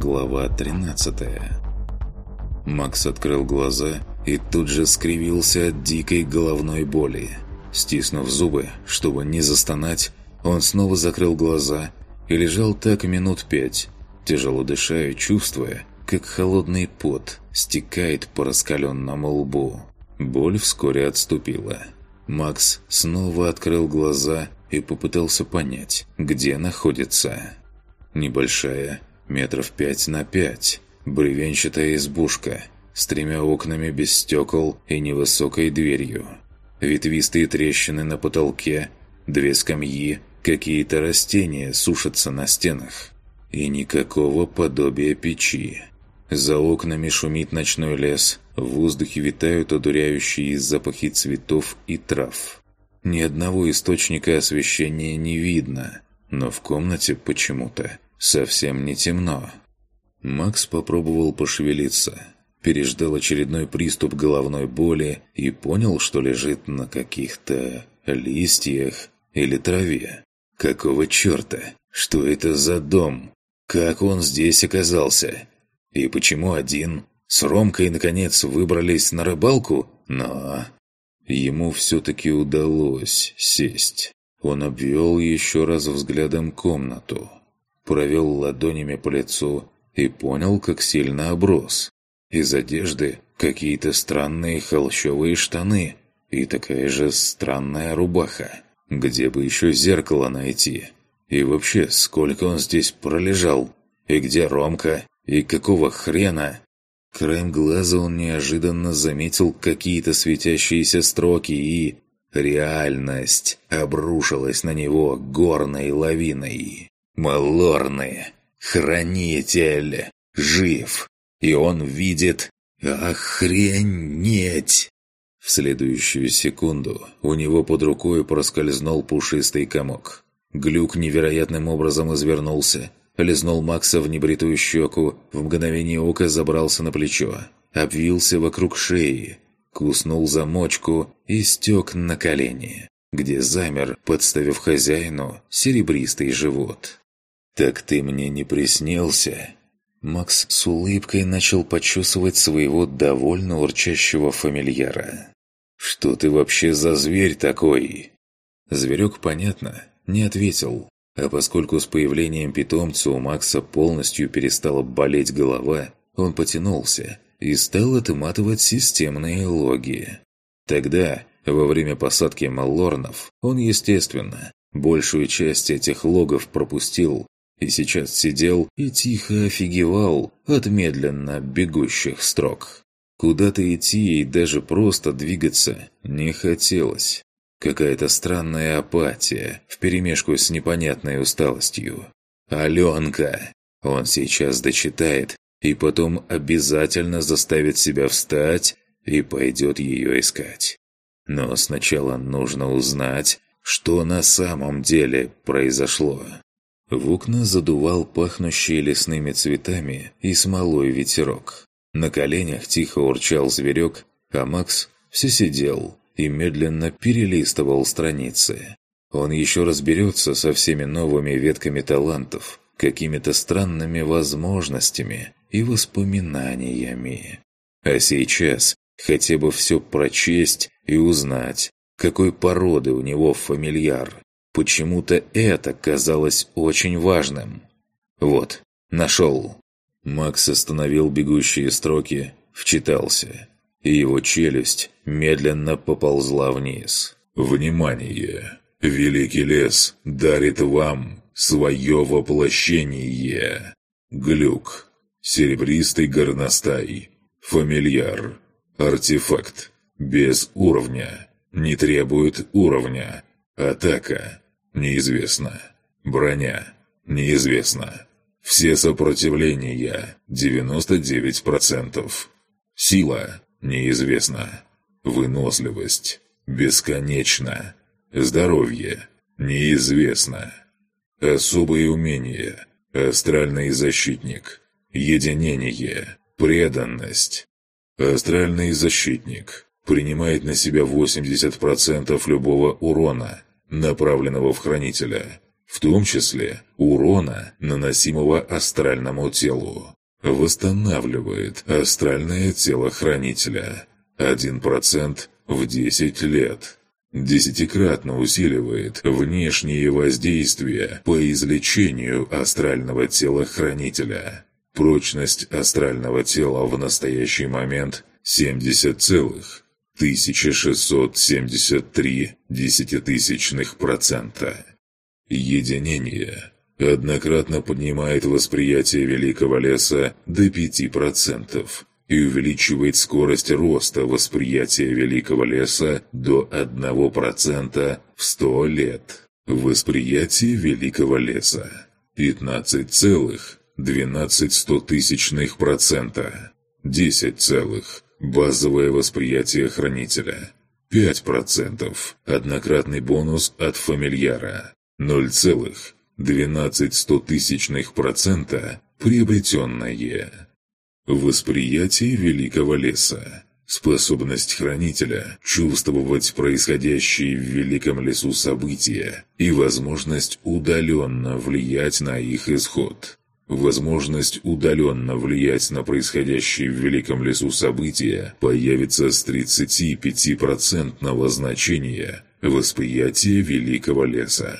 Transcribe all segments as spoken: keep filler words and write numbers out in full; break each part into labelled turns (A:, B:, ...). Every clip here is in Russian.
A: Глава тринадцатая. Макс открыл глаза и тут же скривился от дикой головной боли. Стиснув зубы, чтобы не застонать, он снова закрыл глаза и лежал так минут пять, тяжело дыша и чувствуя, как холодный пот стекает по раскаленному лбу. Боль вскоре отступила. Макс снова открыл глаза и попытался понять, где находится. Небольшая, метров пять на пять, бревенчатая избушка с тремя окнами без стекол и невысокой дверью. Ветвистые трещины на потолке, две скамьи, какие-то растения сушатся на стенах. И никакого подобия печи. За окнами шумит ночной лес, в воздухе витают одуряющие запахи цветов и трав. Ни одного источника освещения не видно, но в комнате почему-то совсем не темно. Макс попробовал пошевелиться, переждал очередной приступ головной боли и понял, что лежит на каких-то листьях или траве. Какого черта? Что это за дом? Как он здесь оказался? И почему один? С Ромкой, наконец, выбрались на рыбалку? Но ему все-таки удалось сесть. Он обвел еще раз взглядом комнату, провел ладонями по лицу и понял, как сильно оброс. Из одежды какие-то странные холщовые штаны и такая же странная рубаха. Где бы еще зеркало найти? И вообще, сколько он здесь пролежал? И где Ромка? И какого хрена? Краем глаза он неожиданно заметил какие-то светящиеся строки, и реальность обрушилась на него горной лавиной. Малорны, хранитель, жив, и он видит... Охренеть! В следующую секунду у него под рукой проскользнул пушистый комок. Глюк невероятным образом извернулся, лизнул Макса в небритую щеку, в мгновение ока забрался на плечо, обвился вокруг шеи, куснул за мочку и стек на колени, где замер, подставив хозяину серебристый живот. «Так ты мне не приснился?» Макс с улыбкой начал почесывать своего довольно урчащего фамильяра. «Что ты вообще за зверь такой?» Зверек, понятно, не ответил, а поскольку с появлением питомца у Макса полностью перестала болеть голова, он потянулся и стал отматывать системные логи. Тогда, во время посадки маллорнов, он, естественно, большую часть этих логов пропустил и сейчас сидел и тихо офигевал от медленно бегущих строк. Куда-то идти и даже просто двигаться не хотелось. Какая-то странная апатия вперемешку с непонятной усталостью. «Аленка!» Он сейчас дочитает и потом обязательно заставит себя встать и пойдет ее искать. Но сначала нужно узнать, что на самом деле произошло. В окна задувал пахнущий лесными цветами и смолой ветерок. На коленях тихо урчал зверек, а Макс все сидел и медленно перелистывал страницы. Он еще разберется со всеми новыми ветками талантов, какими-то странными возможностями и воспоминаниями. А сейчас хотя бы все прочесть и узнать, какой породы у него фамильяр. Почему-то это казалось очень важным. Вот, нашел. Макс остановил бегущие строки, вчитался, и его челюсть медленно поползла вниз. «Внимание! Великий лес дарит вам свое воплощение. Глюк. Серебристый горностай. Фамильяр. Артефакт. Без уровня. Не требует уровня. Атака. Неизвестно. Броня. Неизвестно. Все сопротивления. девяносто девять процентов. Сила. Неизвестно. Выносливость. Бесконечно. Здоровье. Неизвестно. Особые умения. Астральный защитник. Единение. Преданность. Астральный защитник принимает на себя восемьдесят процентов любого урона, направленного в хранителя, в том числе урона, наносимого астральному телу.
B: Восстанавливает астральное тело хранителя. один процент в десять лет. Десятикратно усиливает внешние воздействия по излечению астрального тела хранителя. Прочность астрального тела в настоящий момент семьдесят целых тысяча шестьсот семьдесят три десятитысячных процента. Единение однократно поднимает восприятие великого леса до пяти процентов и увеличивает скорость роста восприятия великого леса до одного процента в сто лет. Восприятие великого леса пятнадцать целых двенадцать сотых процента. десять целых базовое восприятие хранителя. пять процентов однократный бонус от фамильяра. ноль целых двенадцать сотых процента приобретенное. Восприятие великого леса. Способность хранителя чувствовать происходящие в великом лесу события и возможность удаленно влиять на их исход. Возможность удаленно влиять на происходящие в великом лесу события появится с тридцатипятипроцентного значения восприятия великого леса.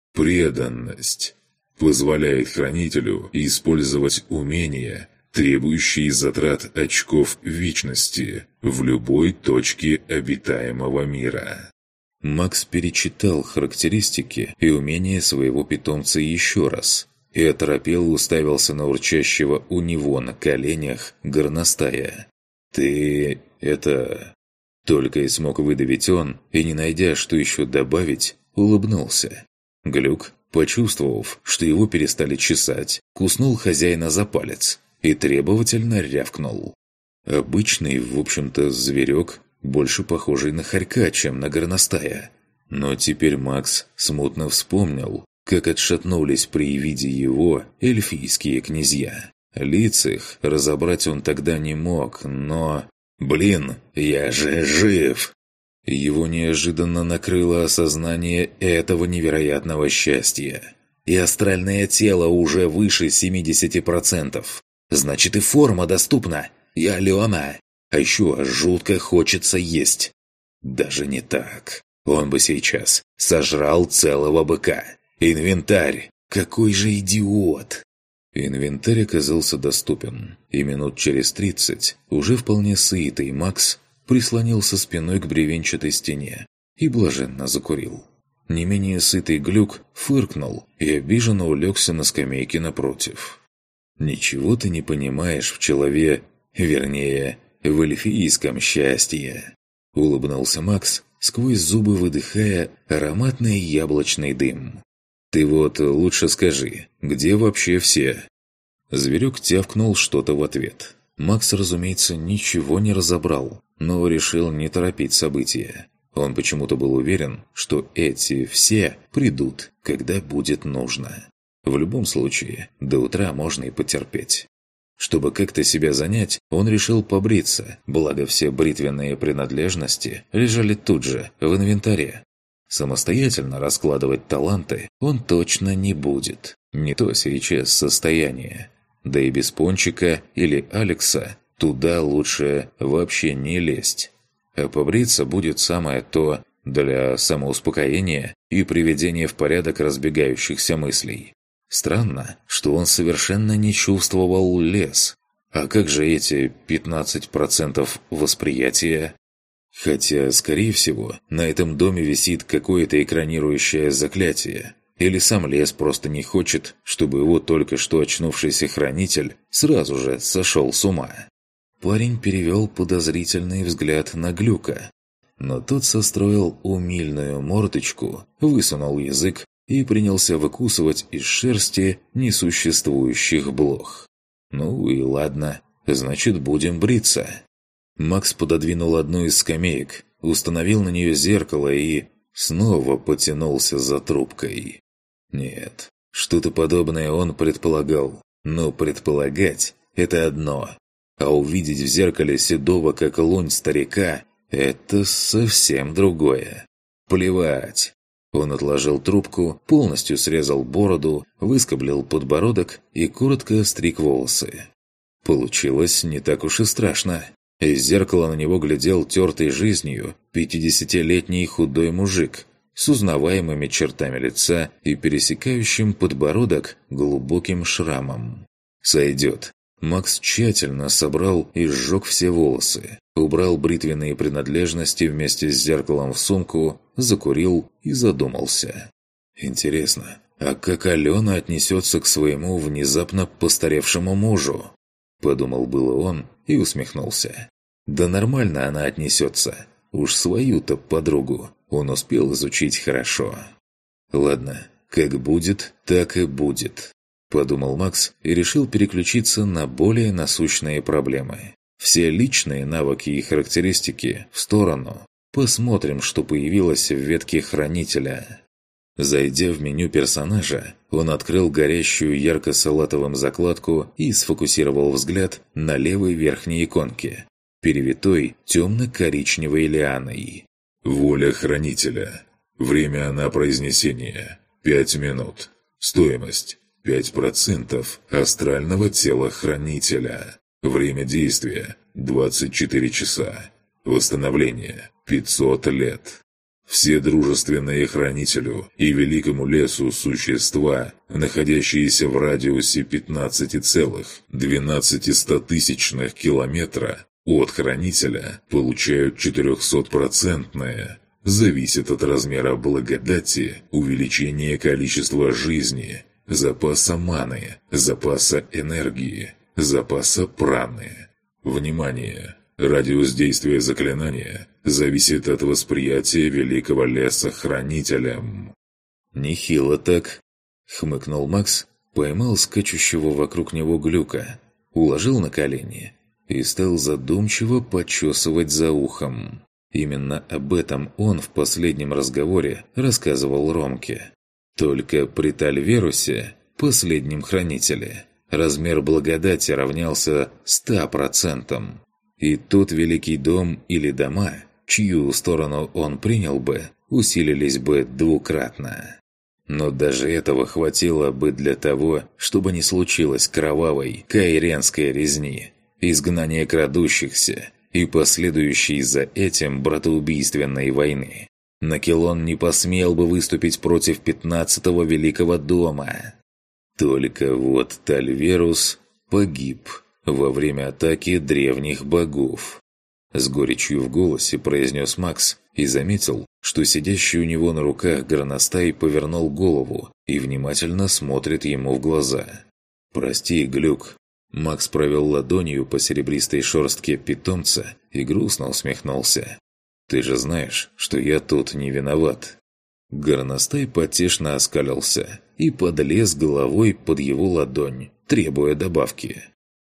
B: Преданность позволяет хранителю использовать умения, требующие затрат очков вечности в любой точке обитаемого мира.
A: Макс перечитал характеристики и умения своего питомца еще раз и оторопело уставился на урчащего у него на коленях горностая. «Ты... это...» Только и смог выдавить он, и, не найдя, что еще добавить, улыбнулся. Глюк, почувствовав, что его перестали чесать, куснул хозяина за палец и требовательно рявкнул. Обычный, в общем-то, зверек, больше похожий на хорька, чем на горностая. Но теперь Макс смутно вспомнил, как отшатнулись при виде его эльфийские князья. Лиц их разобрать он тогда не мог, но... «Блин, я же жив!» Его неожиданно накрыло осознание этого невероятного счастья. И астральное тело уже выше семидесяти процентов. Значит, и форма доступна. И Алена. А еще жутко хочется есть. Даже не так. Он бы сейчас сожрал целого быка. Инвентарь. Какой же идиот! Инвентарь оказался доступен. И минут через тридцать, уже вполне сытый Макс прислонился спиной к бревенчатой стене и блаженно закурил. Не менее сытый Глюк фыркнул и обиженно улегся на скамейке напротив. «Ничего ты не понимаешь в челове, вернее, в эльфийском счастье», — улыбнулся Макс, сквозь зубы выдыхая ароматный яблочный дым. «Ты вот лучше скажи, где вообще все?» Зверек тявкнул что-то в ответ. Макс, разумеется, ничего не разобрал, но решил не торопить события. Он почему-то был уверен, что эти все придут, когда будет нужно. В любом случае, до утра можно и потерпеть. Чтобы как-то себя занять, он решил побриться, благо все бритвенные принадлежности лежали тут же, в инвентаре. Самостоятельно раскладывать таланты он точно не будет. Не то сейчас состояние. Да и без Пончика или Алекса туда лучше вообще не лезть. А побриться будет самое то для самоуспокоения и приведения в порядок разбегающихся мыслей. Странно, что он совершенно не чувствовал лес. А как же эти пятнадцать процентов восприятия? Хотя, скорее всего, на этом доме висит какое-то экранирующее заклятие. Или сам лес просто не хочет, чтобы его только что очнувшийся хранитель сразу же сошел с ума. Парень перевел подозрительный взгляд на Глюка. Но тот состроил умильную мордочку, высунул язык и принялся выкусывать из шерсти несуществующих блох. «Ну и ладно, значит, будем бриться». Макс пододвинул одну из скамеек, установил на нее зеркало и снова потянулся за трубкой. Нет, что-то подобное он предполагал, но предполагать – это одно, а увидеть в зеркале седого как лунь старика – это совсем другое. Плевать. Он отложил трубку, полностью срезал бороду, выскоблил подбородок и коротко остриг волосы. Получилось не так уж и страшно. Из зеркала на него глядел тертый жизнью пятидесятилетний худой мужик с узнаваемыми чертами лица и пересекающим подбородок глубоким шрамом. «Сойдет». Макс тщательно собрал и сжег все волосы, убрал бритвенные принадлежности вместе с зеркалом в сумку, закурил и задумался. «Интересно, а как Алена отнесется к своему внезапно постаревшему мужу?» Подумал было он и усмехнулся. «Да нормально она отнесется. Уж свою-то подругу он успел изучить хорошо». «Ладно, как будет, так и будет», – подумал Макс и решил переключиться на более насущные проблемы. Все личные навыки и характеристики в сторону. Посмотрим, что появилось в ветке Хранителя. Зайдя в меню персонажа, он открыл горящую ярко-салатовым закладку и сфокусировал взгляд на левой верхней иконке, перевитой темно-коричневой лианой.
B: Воля Хранителя. Время на произнесение – пять минут. Стоимость – пять процентов астрального тела Хранителя. Время действия – двадцать четыре часа. Восстановление – пятьсот лет. Все дружественные Хранителю и Великому Лесу существа, находящиеся в радиусе пятнадцать целых двенадцать сотых километра от Хранителя, получают четырехсотпроцентное, зависит от размера благодати, увеличения количества жизни, запаса маны, запаса энергии, запаса праны. Внимание! Радиус действия заклинания зависит от восприятия Великого Леса Хранителем.
A: «Нехило так», — хмыкнул Макс, поймал скачущего вокруг него глюка, уложил на колени и стал задумчиво почесывать за ухом. Именно об этом он в последнем разговоре рассказывал Ромке. Только при Тальверусе, последнем хранителе, размер благодати равнялся ста процентам. И тот великий дом или дома, чью сторону он принял бы, усилились бы двукратно. Но даже этого хватило бы для того, чтобы не случилось кровавой кайренской резни, изгнания крадущихся и последующей за этим братоубийственной войны. Накелон не посмел бы выступить против пятнадцатого великого дома. Только вот Тальверус погиб во время атаки древних богов. С горечью в голосе произнес Макс и заметил, что сидящий у него на руках горностай повернул голову и внимательно смотрит ему в глаза. «Прости, глюк». Макс провел ладонью по серебристой шерстке питомца и грустно усмехнулся. «Ты же знаешь, что я тут не виноват». Горностай потешно оскалился и подлез головой под его ладонь, требуя добавки.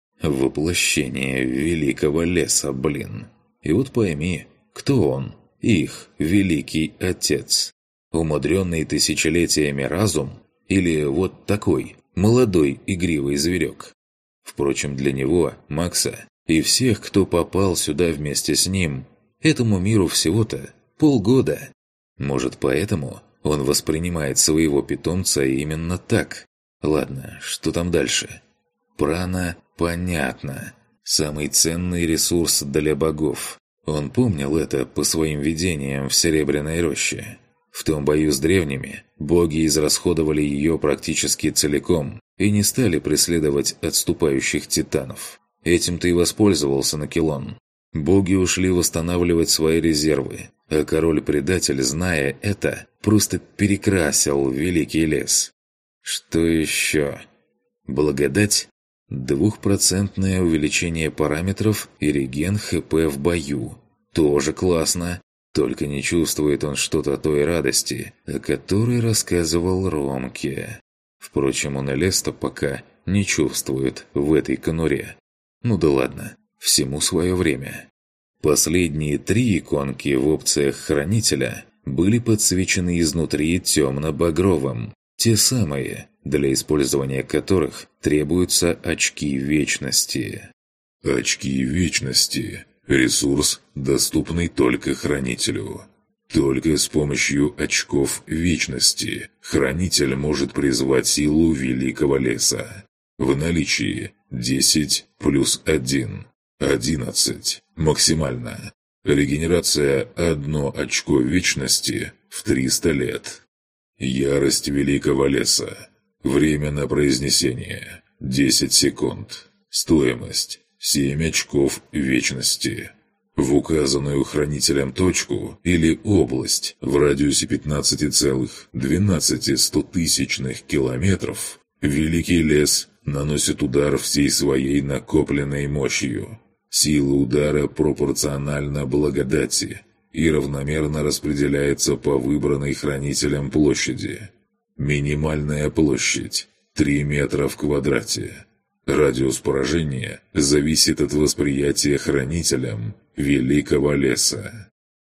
A: Воплощение Великого Леса, блин. И вот пойми, кто он, их Великий Отец? Умудренный тысячелетиями разум? Или вот такой, молодой игривый зверек? Впрочем, для него, Макса, и всех, кто попал сюда вместе с ним, этому миру всего-то полгода. Может, поэтому он воспринимает своего питомца именно так? Ладно, что там дальше? Прана – понятно. Самый ценный ресурс для богов. Он помнил это по своим видениям в Серебряной роще. В том бою с древними боги израсходовали ее практически целиком и не стали преследовать отступающих титанов. Этим-то и воспользовался Накелон. Боги ушли восстанавливать свои резервы, а король-предатель, зная это, просто перекрасил Великий Лес. Что еще? Благодать? Двухпроцентное увеличение параметров и реген ХП в бою. Тоже классно. Только не чувствует он что-то той радости, о которой рассказывал Ромке. Впрочем, он и Леста пока не чувствует в этой конуре. Ну да ладно, всему свое время. Последние три иконки в опциях Хранителя были подсвечены изнутри темно-багровым. Те самые, для использования которых требуются очки вечности.
B: Очки вечности – ресурс, доступный только Хранителю. Только с помощью очков вечности Хранитель может призвать силу Великого Леса. В наличии десять плюс один. одиннадцать. Максимально. Регенерация одно очко вечности в триста лет. Ярость Великого Леса. Время на произнесение десять секунд. Стоимость семь очков вечности. В указанную хранителем точку или область в радиусе пятнадцать целых двенадцать сотых километров Великий Лес наносит удар всей своей накопленной мощью. Сила удара пропорциональна благодати и равномерно распределяется по выбранной хранителем площади. Минимальная площадь – три метра в квадрате. Радиус поражения зависит от восприятия хранителем Великого Леса.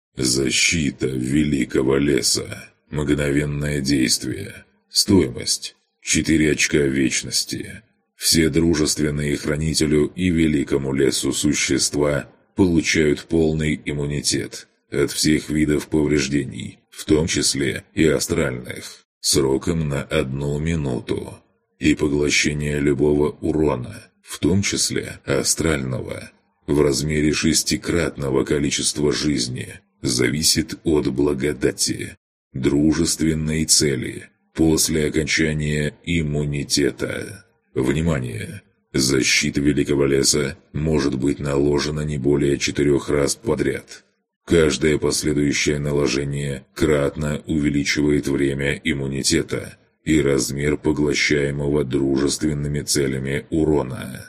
B: Защита Великого Леса. Мгновенное действие. Стоимость – четыре очка вечности. Все дружественные хранителю и Великому Лесу существа получают полный иммунитет от всех видов повреждений, в том числе и астральных, сроком на одну минуту. И поглощение любого урона, в том числе астрального, в размере шестикратного количества жизни, зависит от благодати, дружественной цели, после окончания иммунитета. Внимание! Защита Великого Леса может быть наложена не более четырех раз подряд. Каждое последующее наложение кратно увеличивает время иммунитета и размер поглощаемого дружественными целями урона.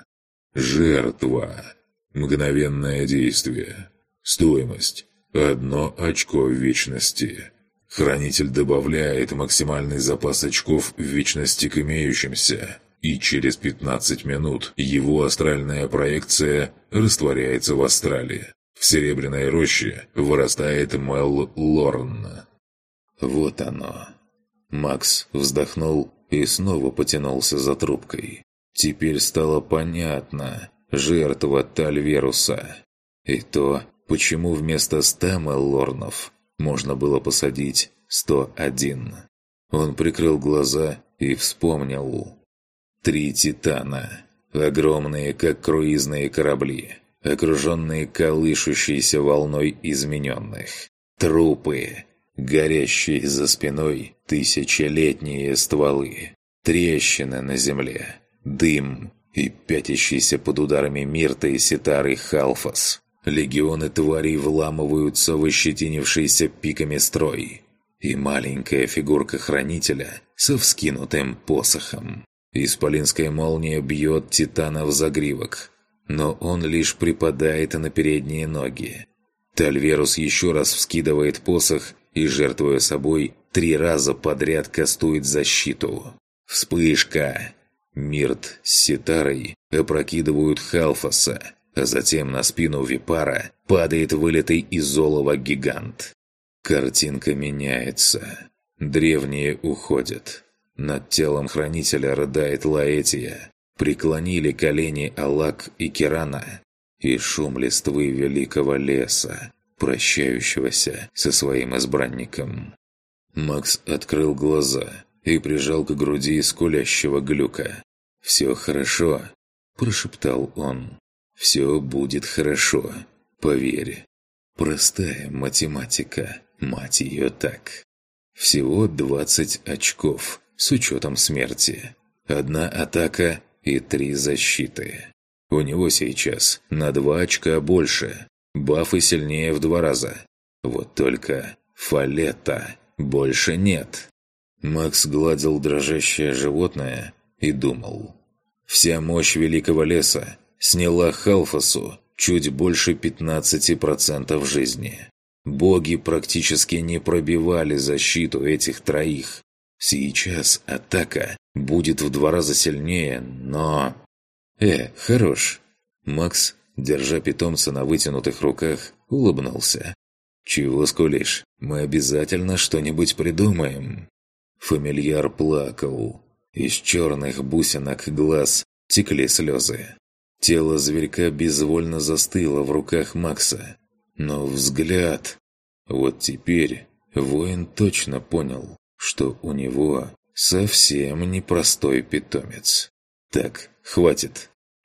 B: Жертва. Мгновенное действие. Стоимость – одно очко вечности. Хранитель добавляет максимальный запас очков вечности к имеющимся, и через пятнадцать минут его астральная проекция растворяется в астрале. В Серебряной роще вырастает Мел Лорн.
A: Вот оно. Макс вздохнул и снова потянулся за трубкой. Теперь стало понятно. Жертва Тальверуса. И то, почему вместо ста Мел Лорнов можно было посадить сто один. Он прикрыл глаза и вспомнил. Три Титана. Огромные, как круизные корабли. Окруженные колышущейся волной измененных. Трупы. Горящие за спиной тысячелетние стволы. Трещины на земле. Дым. И пятящийся под ударами Мирта и Ситары Халфас. Легионы тварей вламываются в ощетинившийся пиками строй. И маленькая фигурка хранителя со вскинутым посохом. Исполинская молния бьет Титана в загривок, но он лишь припадает на передние ноги. Тальверус еще раз вскидывает посох и, жертвуя собой, три раза подряд кастует защиту. Вспышка! Мирт с Ситарой опрокидывают Халфаса, а затем на спину Випара падает вылитый из олова гигант. Картинка меняется. Древние уходят. Над телом хранителя рыдает Лаэтия. Преклонили колени Алак и Кирана. И шум листвы Великого Леса, прощающегося со своим избранником. Макс открыл глаза и прижал к груди скулящего глюка. «Все хорошо», – прошептал он. «Все будет хорошо, поверь. Простая математика, мать ее так. Всего двадцать очков, с учетом смерти. Одна атака и три защиты. У него сейчас на два очка больше. Бафы сильнее в два раза. Вот только Фалета больше нет». Макс гладил дрожащее животное и думал. Вся мощь Великого Леса сняла Халфасу чуть больше пятнадцати процентов жизни. Боги практически не пробивали защиту этих троих. Сейчас атака будет в два раза сильнее, но... «Э, хорош!» Макс, держа питомца на вытянутых руках, улыбнулся. «Чего скулишь? Мы обязательно что-нибудь придумаем!» Фамильяр плакал. Из черных бусинок глаз текли слезы. Тело зверька безвольно застыло в руках Макса. Но взгляд... Вот теперь воин точно понял, что у него совсем непростой питомец. «Так, хватит!»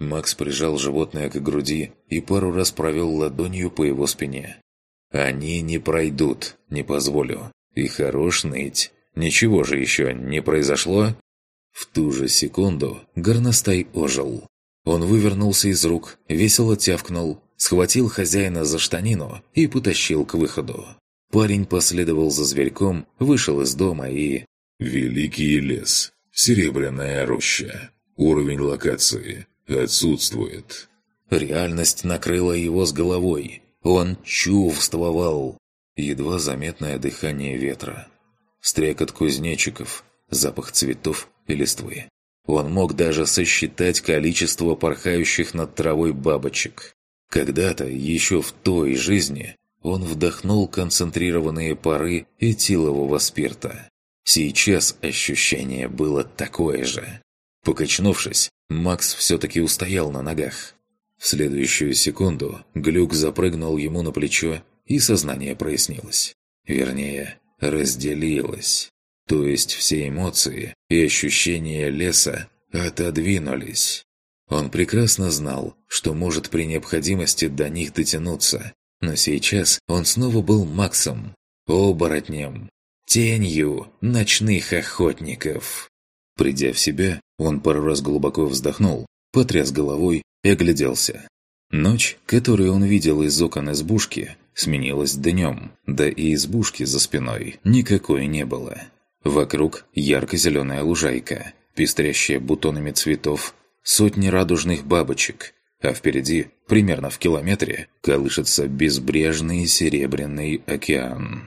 A: Макс прижал животное к груди и пару раз провел ладонью по его спине. «Они не пройдут, не позволю. И хорош ныть. Ничего же еще не произошло?» В ту же секунду горностай ожил. Он вывернулся из рук, весело тявкнул, схватил хозяина за штанину и потащил к выходу. Парень последовал за зверьком, вышел из дома и...
B: Великий лес. Серебряная роща. Уровень локации отсутствует.
A: Реальность накрыла его с головой. Он чувствовал. Едва заметное дыхание ветра. Стрекот кузнечиков, запах цветов и листвы. Он мог даже сосчитать количество порхающих над травой бабочек. Когда-то, еще в той жизни, он вдохнул концентрированные пары этилового спирта. Сейчас ощущение было такое же. Покачнувшись, Макс все-таки устоял на ногах. В следующую секунду глюк запрыгнул ему на плечо, и сознание прояснилось. Вернее, разделилось. То есть все эмоции и ощущения леса отодвинулись. Он прекрасно знал, что может при необходимости до них дотянуться, но сейчас он снова был Максом, оборотнем, тенью ночных охотников. Придя в себя, он пару раз глубоко вздохнул, потряс головой и огляделся. Ночь, которую он видел из окон избушки, сменилась днем, да и избушки за спиной никакой не было. Вокруг ярко-зеленая лужайка, пестрящая бутонами цветов, сотни радужных бабочек, а впереди, примерно в километре, колышется безбрежный серебряный океан.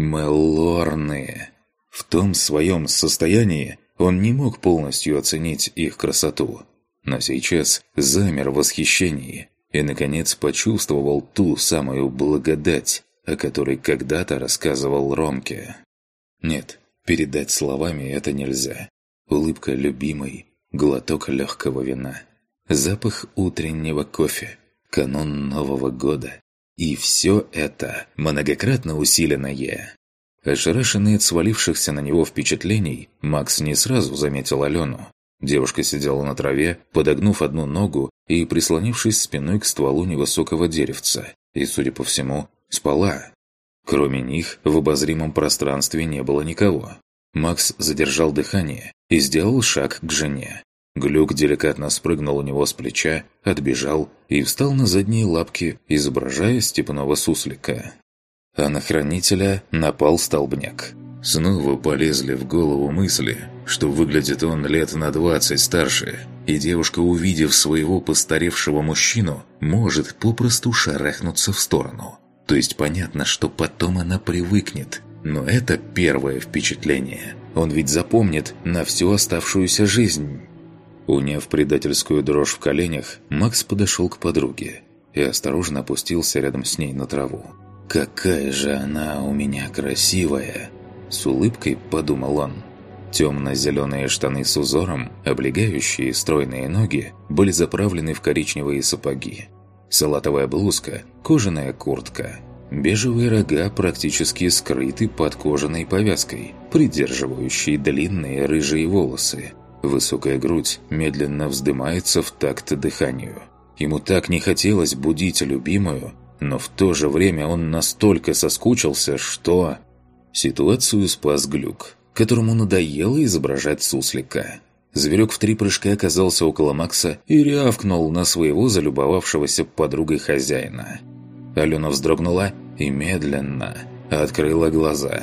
A: Мелорны. В том своем состоянии он не мог полностью оценить их красоту, но сейчас замер в восхищении и, наконец, почувствовал ту самую благодать, о которой когда-то рассказывал Ромке. Нет, передать словами это нельзя. Улыбка любимой, глоток легкого вина, запах утреннего кофе, канун Нового года. И все это многократно усиленное. Ошарашенный от свалившихся на него впечатлений, Макс не сразу заметил Алену. Девушка сидела на траве, подогнув одну ногу и прислонившись спиной к стволу невысокого деревца, и, судя по всему, спала. Кроме них, в обозримом пространстве не было никого. Макс задержал дыхание и сделал шаг к жене. Глюк деликатно спрыгнул у него с плеча, отбежал и встал на задние лапки, изображая степного суслика. А на хранителя напал столбняк. Снова полезли в голову мысли, что выглядит он лет на двадцать старше, и девушка, увидев своего постаревшего мужчину, может попросту шарахнуться в сторону. То есть понятно, что потом она привыкнет. Но это первое впечатление. Он ведь запомнит на всю оставшуюся жизнь. Уняв предательскую дрожь в коленях, Макс подошел к подруге и осторожно опустился рядом с ней на траву. «Какая же она у меня красивая!» С улыбкой подумал он. Темно-зеленые штаны с узором, облегающие стройные ноги, были заправлены в коричневые сапоги. Салатовая блузка, кожаная куртка. Бежевые рога практически скрыты под кожаной повязкой, придерживающей длинные рыжие волосы. Высокая грудь медленно вздымается в такт дыханию. Ему так не хотелось будить любимую, но в то же время он настолько соскучился, что... Ситуацию спас глюк, которому надоело изображать суслика. Зверек в три прыжка оказался около Макса и рявкнул на своего залюбовавшегося подругой хозяина. Алена вздрогнула и медленно открыла глаза.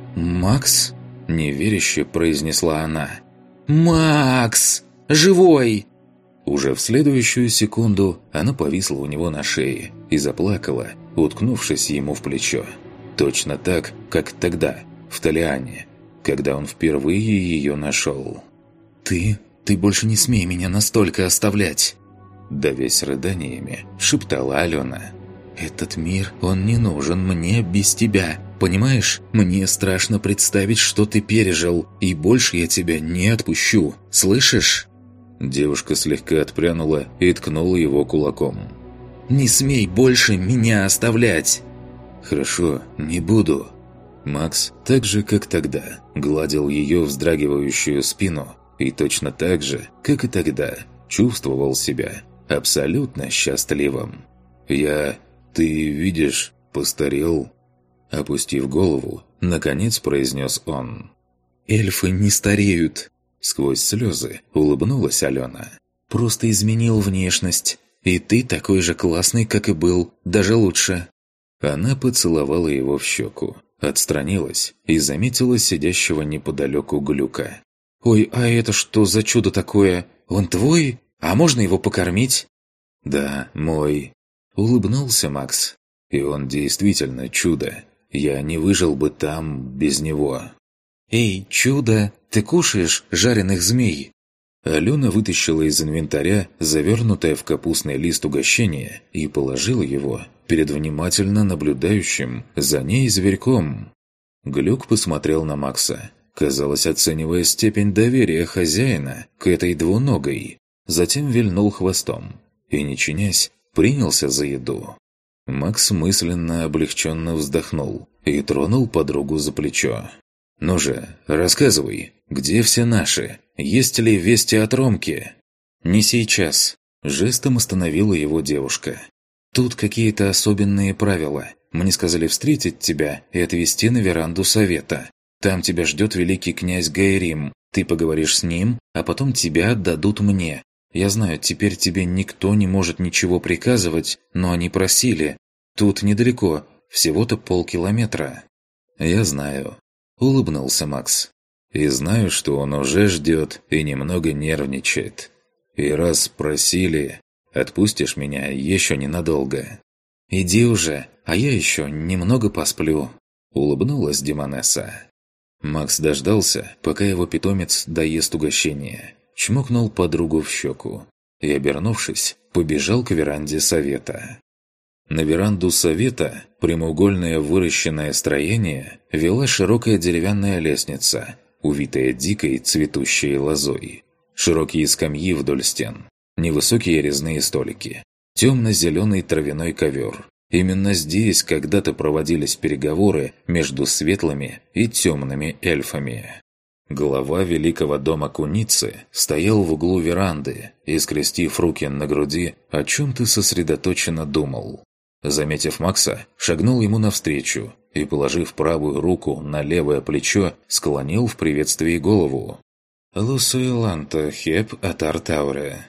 A: «Макс?» – неверяще произнесла она. «Макс! Живой!» Уже в следующую секунду она повисла у него на шее и заплакала, уткнувшись ему в плечо. Точно так, как тогда, в Толиане, когда он впервые ее нашел. «Ты? Ты больше не смей меня настолько оставлять!» Давясь рыданиями, шептала Алена. «Этот мир, он не нужен мне без тебя. Понимаешь, мне страшно представить, что ты пережил, и больше я тебя не отпущу. Слышишь?» Девушка слегка отпрянула и ткнула его кулаком. «Не смей больше меня оставлять!» «Хорошо, не буду». Макс, так же как тогда, гладил ее вздрагивающую спину и точно так же, как и тогда, чувствовал себя абсолютно счастливым. «Я... ты видишь, постарел?» Опустив голову, наконец произнес он. «Эльфы не стареют!» Сквозь слезы улыбнулась Алена. «Просто изменил внешность. И ты такой же классный, как и был, даже лучше». Она поцеловала его в щеку, отстранилась и заметила сидящего неподалеку Глюка. «Ой, а это что за чудо такое? Он твой? А можно его покормить?» «Да, мой», — улыбнулся Макс. «И он действительно чудо. Я не выжил бы там без него». «Эй, чудо, ты кушаешь жареных змей?» Алена вытащила из инвентаря завернутое в капустный лист угощение и положила его перед внимательно наблюдающим за ней зверьком. Глюк посмотрел на Макса, казалось, оценивая степень доверия хозяина к этой двуногой, затем вильнул хвостом и, не чинясь, принялся за еду. Макс мысленно облегченно вздохнул и тронул подругу за плечо. «Ну же, рассказывай, где все наши? Есть ли вести от Ромки?» «Не сейчас», – жестом остановила его девушка. «Тут какие-то особенные правила. Мне сказали встретить тебя и отвезти на веранду совета. Там тебя ждет великий князь Гаэрим. Ты поговоришь с ним, а потом тебя отдадут мне. Я знаю, теперь тебе никто не может ничего приказывать, но они просили. Тут недалеко, всего-то полкилометра». «Я знаю», – улыбнулся Макс. «И знаю, что он уже ждет и немного нервничает. И раз просили, отпустишь меня еще ненадолго». «Иди уже, а я еще немного посплю», – улыбнулась Демонесса. Макс дождался, пока его питомец доест угощение, чмокнул подругу в щеку и, обернувшись, побежал к веранде совета. На веранду совета прямоугольное выращенное строение вела широкая деревянная лестница, увитая дикой цветущей лозой. Широкие скамьи вдоль стен, невысокие резные столики, темно-зеленый травяной ковер. Именно здесь когда-то проводились переговоры между светлыми и темными эльфами. Глава великого дома Куницы стоял в углу веранды и, скрестив руки на груди, о чем-то сосредоточенно думал. Заметив Макса, шагнул ему навстречу и, положив правую руку на левое плечо, склонил в приветствии голову. «Лусуэланта хеп атар тауре».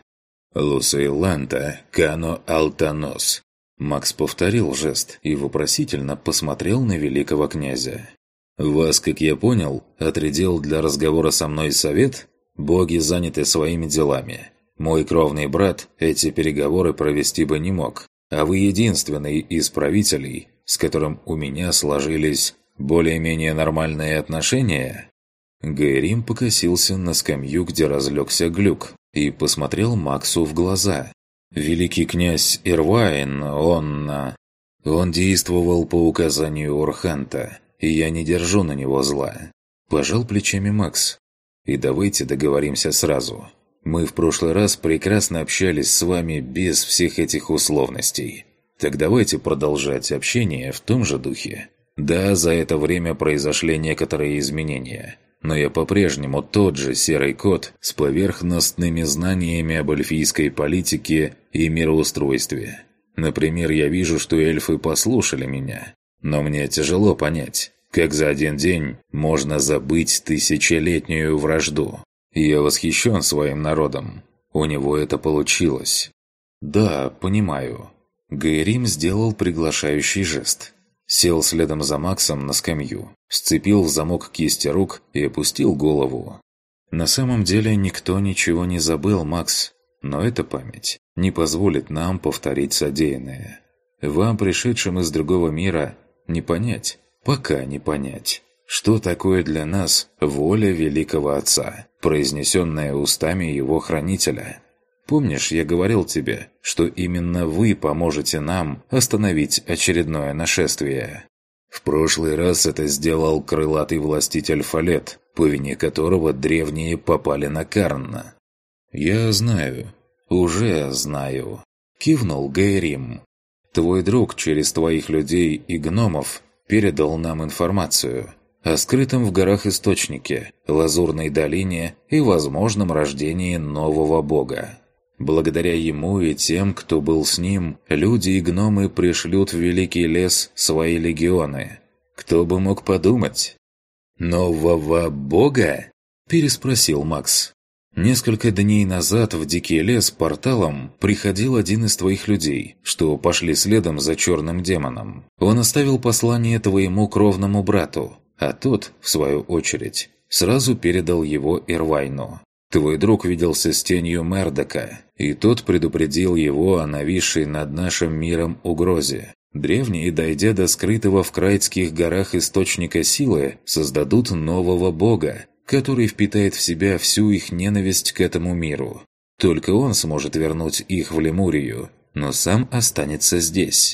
A: «Лусуэланта кано алтанос». Макс повторил жест и вопросительно посмотрел на великого князя. «Вас, как я понял, отрядил для разговора со мной совет? Боги заняты своими делами. Мой кровный брат эти переговоры провести бы не мог, а вы единственный из правителей, с которым у меня сложились более-менее нормальные отношения?» Гаэрим покосился на скамью, где разлегся Глюк, и посмотрел Максу в глаза. «Великий князь Ирвайн, он... он действовал по указанию Урханта, и я не держу на него зла». Пожал плечами Макс. «И давайте договоримся сразу. Мы в прошлый раз прекрасно общались с вами без всех этих условностей. Так давайте продолжать общение в том же духе. Да, за это время произошли некоторые изменения, но я по-прежнему тот же серый кот с поверхностными знаниями об эльфийской политике и мироустройстве. Например, я вижу, что эльфы послушали меня, но мне тяжело понять, как за один день можно забыть тысячелетнюю вражду. Я восхищен своим народом. У него это получилось». «Да, понимаю». Гаэрим сделал приглашающий жест. Сел следом за Максом на скамью, сцепил в замок кисти рук и опустил голову. «На самом деле никто ничего не забыл, Макс, но эта память не позволит нам повторить содеянное. Вам, пришедшим из другого мира, не понять, пока не понять, что такое для нас воля великого Отца, произнесенная устами его хранителя. Помнишь, я говорил тебе, что именно вы поможете нам остановить очередное нашествие? В прошлый раз это сделал крылатый властитель Фалет, по вине которого древние попали на Карн». «Я знаю, уже знаю», – кивнул Гаэрим. «Твой друг через твоих людей и гномов передал нам информацию о скрытом в горах источнике, Лазурной долине и возможном рождении нового бога. Благодаря ему и тем, кто был с ним, люди и гномы пришлют в Великий лес свои легионы. Кто бы мог подумать? «Нового бога?» – переспросил Макс. «Несколько дней назад в Дикий лес порталом приходил один из твоих людей, что пошли следом за черным демоном. Он оставил послание твоему кровному брату, а тот, в свою очередь, сразу передал его Ирвайну. Твой друг виделся с тенью Мердока, и тот предупредил его о нависшей над нашим миром угрозе. Древние, дойдя до скрытого в Крайтских горах источника силы, создадут нового бога, который впитает в себя всю их ненависть к этому миру. Только он сможет вернуть их в Лемурию, но сам останется здесь».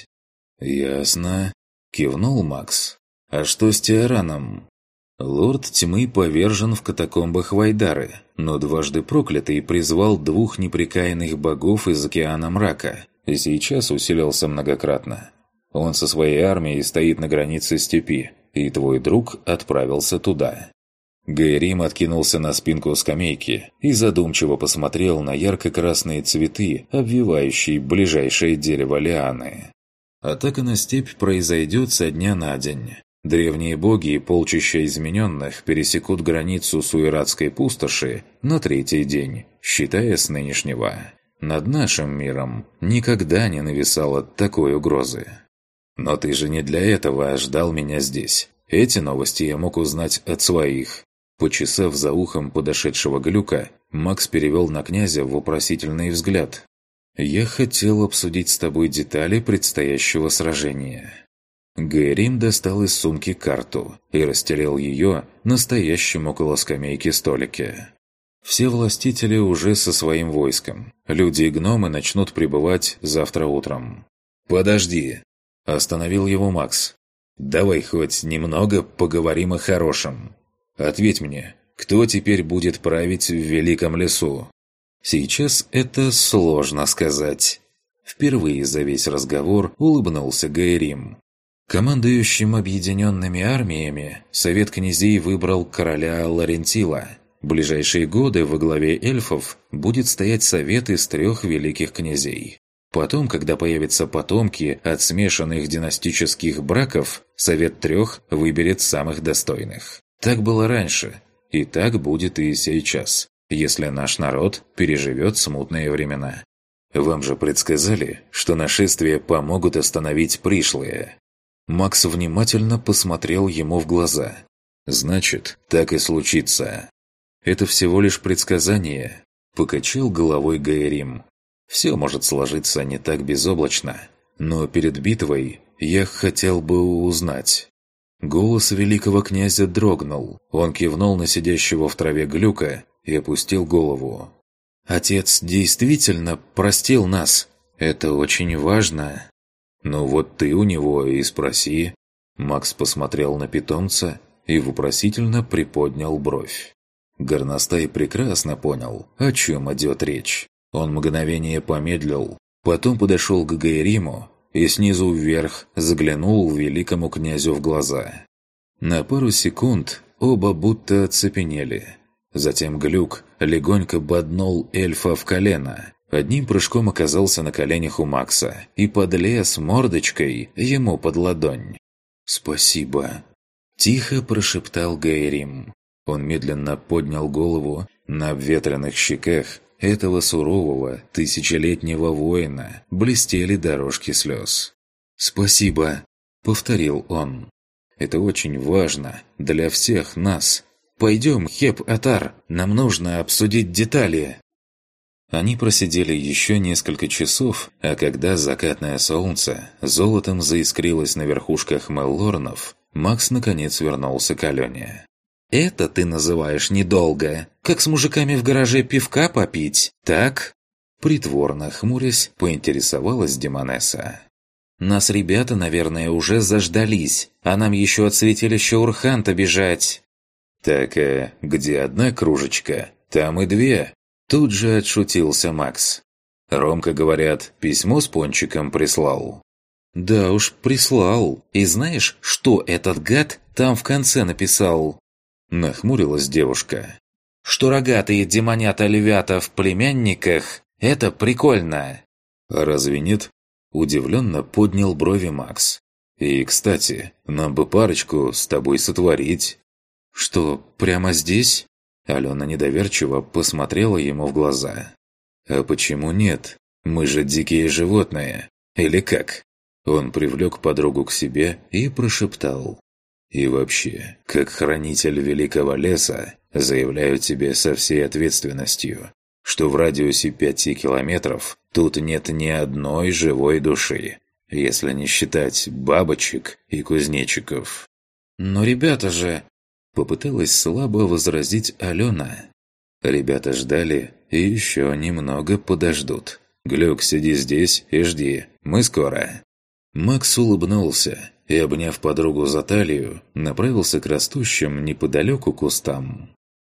A: «Ясно», – кивнул Макс. «А что с Тиараном?» «Лорд Тьмы повержен в катакомбах Вайдары, но дважды проклятый призвал двух непрекаянных богов из Океана Мрака и сейчас усилился многократно. Он со своей армией стоит на границе степи, и твой друг отправился туда». Гайрим откинулся на спинку скамейки и задумчиво посмотрел на ярко-красные цветы, обвивающие ближайшее дерево лианы. «Атака на степь произойдет со дня на день. Древние боги и полчища измененных пересекут границу Суиратской пустоши на третий день, считая с нынешнего. Над нашим миром никогда не нависало такой угрозы. Но ты же не для этого ждал меня здесь. Эти новости я мог узнать от своих». Почесав за ухом подошедшего Глюка, Макс перевел на князя вопросительный взгляд. «Я хотел обсудить с тобой детали предстоящего сражения». Гайрим достал из сумки карту и расстелил ее на стоящем около скамейки столике. «Все властители уже со своим войском. Люди и гномы начнут прибывать завтра утром». «Подожди!» – остановил его Макс. «Давай хоть немного поговорим о хорошем. Ответь мне, кто теперь будет править в Великом лесу?» «Сейчас это сложно сказать». Впервые за весь разговор улыбнулся Гайрим. Командующим объединенными армиями Совет князей выбрал короля Ларентила. В ближайшие годы во главе эльфов будет стоять Совет из трех великих князей. Потом, когда появятся потомки от смешанных династических браков, Совет трех выберет самых достойных. Так было раньше, и так будет и сейчас, если наш народ переживет смутные времена. Вам же предсказали, что нашествия помогут остановить пришлые. Макс внимательно посмотрел ему в глаза. «Значит, так и случится». «Это всего лишь предсказание», – покачал головой Гайрим. «Все может сложиться не так безоблачно, но перед битвой я хотел бы узнать». Голос великого князя дрогнул. Он кивнул на сидящего в траве Глюка и опустил голову. «Отец действительно простил нас. Это очень важно». «Ну вот ты у него и спроси». Макс посмотрел на питомца и вопросительно приподнял бровь. Горностай прекрасно понял, о чем идет речь. Он мгновение помедлил, потом подошел к Гайриму и снизу вверх заглянул великому князю в глаза. На пару секунд оба будто оцепенели. Затем Глюк легонько боднул эльфа в колено, одним прыжком оказался на коленях у Макса и подлез мордочкой ему под ладонь. «Спасибо», – тихо прошептал Гайрим. Он медленно поднял голову. На обветренных щеках этого сурового тысячелетнего воина блестели дорожки слез. «Спасибо», — повторил он. «Это очень важно для всех нас. Пойдем, Хеп-Атар, нам нужно обсудить детали». Они просидели еще несколько часов, а когда закатное солнце золотом заискрилось на верхушках Меллорнов, Макс наконец вернулся к Алене. «Это ты называешь недолго? Как с мужиками в гараже пивка попить, так?» Притворно хмурясь, поинтересовалась Демонесса. «Нас ребята, наверное, уже заждались, а нам еще от святилища Урханта бежать». «Так, э, где одна кружечка, там и две». Тут же отшутился Макс. «Ромка, говорят, письмо с пончиком прислал». «Да уж, прислал. И знаешь, что этот гад там в конце написал?» Нахмурилась девушка. «Что рогатые демонята-львята в племянниках
C: Это прикольно!»
A: «А разве нет?» – удивленно поднял брови Макс. «И, кстати, нам бы парочку с тобой сотворить».
C: «Что, прямо здесь?»
A: Алена недоверчиво посмотрела ему в глаза. «А почему нет? Мы же дикие животные. Или как?» Он привлек подругу к себе и прошептал. «И вообще, как хранитель великого леса, заявляю тебе со всей ответственностью, что в радиусе пяти километров тут нет ни одной живой души, если не считать бабочек и кузнечиков».
C: «Но ребята же...»
A: Попыталась слабо возразить Алена. Ребята ждали и еще немного подождут. «Глюк, сиди здесь и жди, мы скоро». Макс улыбнулся и, обняв подругу за талию, направился к растущим неподалеку кустам.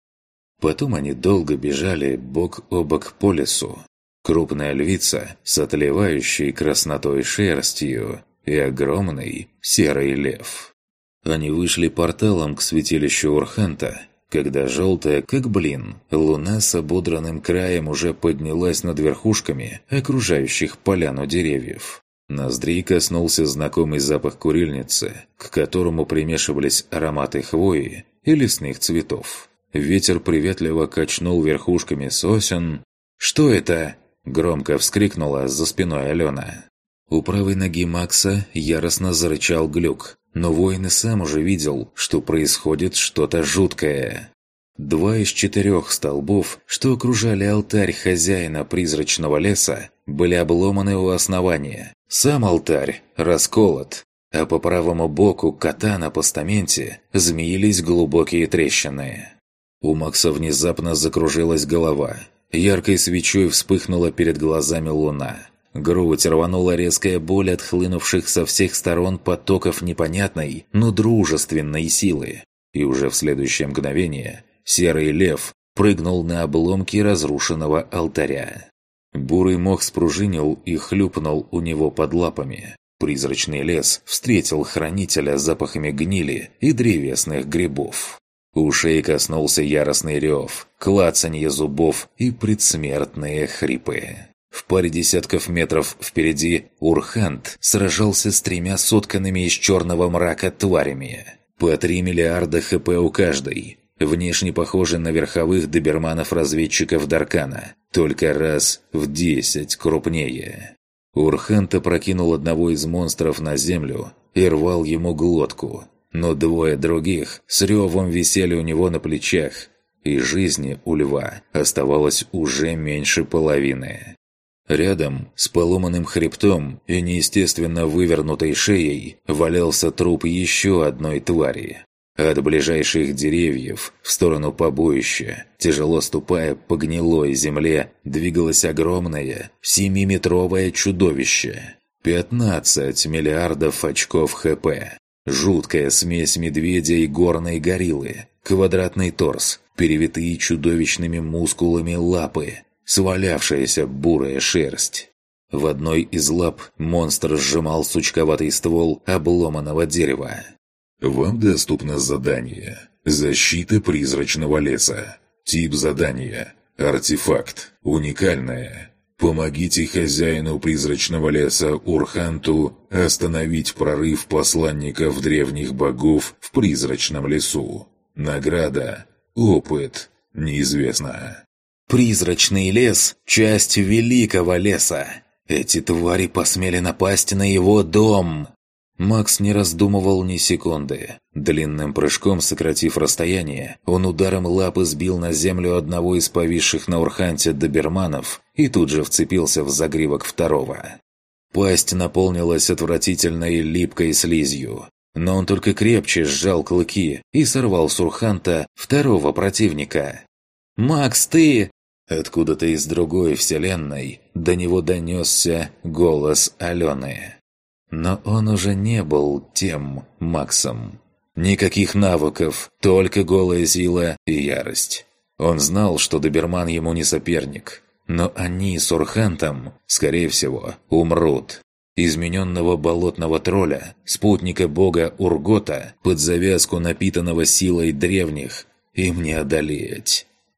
A: Потом они долго бежали бок о бок по лесу. Крупная львица с отливающей краснотой шерстью и огромный серый лев. Они вышли порталом к святилищу Урханта, когда желтая, как блин, луна с ободранным краем уже поднялась над верхушками окружающих поляну деревьев. Ноздрей коснулся знакомый запах курильницы, к которому примешивались ароматы хвои и лесных цветов. Ветер приветливо качнул верхушками сосен. «Что это?» – громко вскрикнула за спиной Алена. У правой ноги Макса яростно зарычал Глюк, но воин и сам уже видел, что происходит что-то жуткое. Два из четырех столбов, что окружали алтарь хозяина призрачного леса, были обломаны у основания. Сам алтарь расколот, а по правому боку кота на постаменте змеились глубокие трещины. У Макса внезапно закружилась голова. Яркой свечой вспыхнула перед глазами луна. Грудь рванула резкая боль от хлынувших со всех сторон потоков непонятной, но дружественной силы. И уже в следующее мгновение серый лев прыгнул на обломки разрушенного алтаря. Бурый мох спружинил и хлюпнул у него под лапами. Призрачный лес встретил хранителя запахами гнили и древесных грибов. Ушей коснулся яростный рев, клацанье зубов и предсмертные хрипы. В паре десятков метров впереди Урхант сражался с тремя сотканными из черного мрака тварями. По три миллиарда хп у каждой. Внешне похожи на верховых доберманов-разведчиков Даркана, только раз в десять крупнее. Урхант опрокинул одного из монстров на землю и рвал ему глотку, но двое других с ревом висели у него на плечах, и жизни у льва оставалось уже меньше половины. Рядом, с поломанным хребтом и неестественно вывернутой шеей, валялся труп еще одной твари. От ближайших деревьев в сторону побоища, тяжело ступая по гнилой земле, двигалось огромное семиметровое чудовище. пятнадцать миллиардов очков ХП. Жуткая смесь медведя и горной гориллы. Квадратный торс, перевитые чудовищными мускулами лапы. Свалявшаяся бурая шерсть. В одной из лап монстр сжимал сучковатый ствол обломанного дерева.
B: Вам доступно задание «Защита призрачного леса». Тип задания «Артефакт. Уникальное». Помогите хозяину призрачного леса Урханту остановить прорыв посланников древних богов в призрачном лесу. Награда «Опыт. Неизвестно».
C: Призрачный лес – часть великого леса. Эти твари посмели напасть на его дом.
A: Макс не раздумывал ни секунды. Длинным прыжком сократив расстояние, он ударом лапы сбил на землю одного из повисших на Урханте доберманов и тут же вцепился в загривок второго. Пасть наполнилась отвратительной липкой слизью, но он только крепче сжал клыки и сорвал с Урханта второго противника.
C: «Макс, ты...»
A: Откуда-то из другой вселенной до него донесся голос Алены. Но он уже не был тем Максом. Никаких навыков, только голая сила и ярость. Он знал, что доберман ему не соперник. Но они с Урхантом, скорее всего, умрут. Измененного болотного тролля, спутника бога Ургота, под завязку напитанного силой древних, им не одолеть.